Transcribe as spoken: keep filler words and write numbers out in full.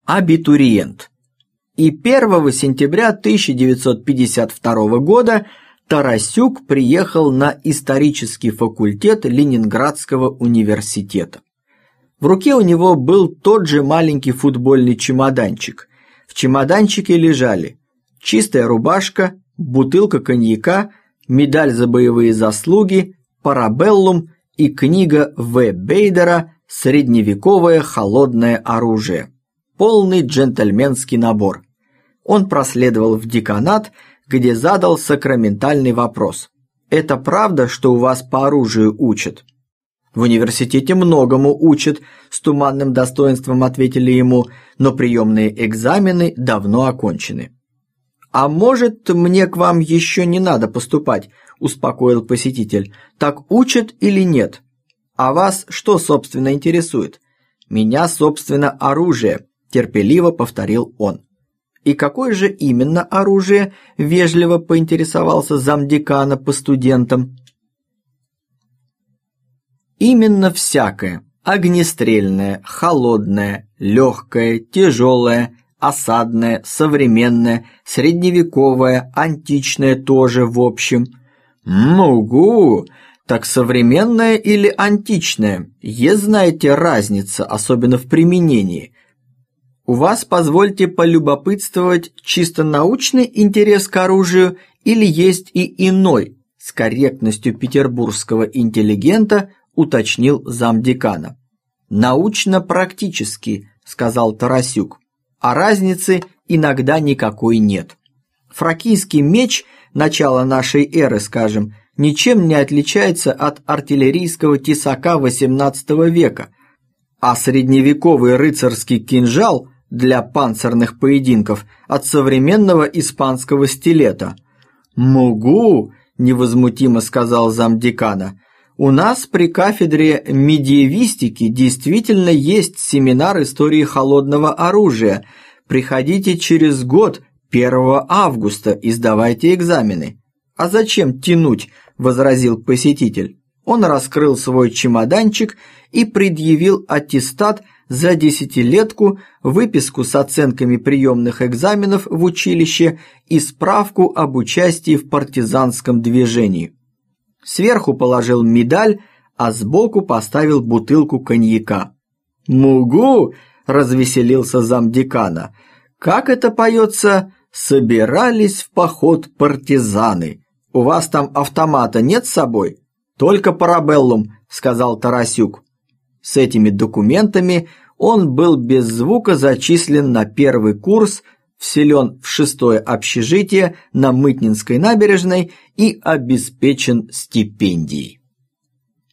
абитуриент. И первого сентября тысяча девятьсот пятьдесят второго года Тарасюк приехал на исторический факультет Ленинградского университета. В руке у него был тот же маленький футбольный чемоданчик. В чемоданчике лежали чистая рубашка, бутылка коньяка, медаль за боевые заслуги, парабеллум и книга В. Бейдера «Средневековое холодное оружие». Полный джентльменский набор. Он проследовал в деканат, где задал сакраментальный вопрос. «Это правда, что у вас по оружию учат?» «В университете многому учат», – с туманным достоинством ответили ему, но приемные экзамены давно окончены. «А может, мне к вам еще не надо поступать?» – успокоил посетитель. «Так учат или нет? А вас что, собственно, интересует?» «Меня, собственно, оружие», – терпеливо повторил он. «И какое же именно оружие?» – вежливо поинтересовался замдекана по студентам. «Именно всякое. Огнестрельное, холодное, легкое, тяжелое, осадное, современное, средневековое, античное тоже в общем». «Ну-гу! Так современное или античное? Есть, знаете, разница, особенно в применении. У вас, позвольте полюбопытствовать, чисто научный интерес к оружию или есть и иной?» С корректностью петербургского интеллигента уточнил замдекана. «Научно-практически», – сказал Тарасюк, – «а разницы иногда никакой нет. Фракийский меч начала нашей эры, скажем, ничем не отличается от артиллерийского тесака восемнадцатого века, а средневековый рыцарский кинжал для панцирных поединков от современного испанского стилета». «Могу», – невозмутимо сказал замдекана, – «у нас при кафедре медиевистики действительно есть семинар истории холодного оружия. Приходите через год, первого августа, и сдавайте экзамены». «А зачем тянуть?» – возразил посетитель. Он раскрыл свой чемоданчик и предъявил аттестат за десятилетку, выписку с оценками приемных экзаменов в училище и справку об участии в партизанском движении. Сверху положил медаль, а сбоку поставил бутылку коньяка. «Мугу!» – развеселился замдекана. «Как это поется? Собирались в поход партизаны. У вас там автомата нет с собой?» «Только парабеллум», – сказал Тарасюк. С этими документами он был без звука зачислен на первый курс, вселен в шестое общежитие на Мытнинской набережной и обеспечен стипендией.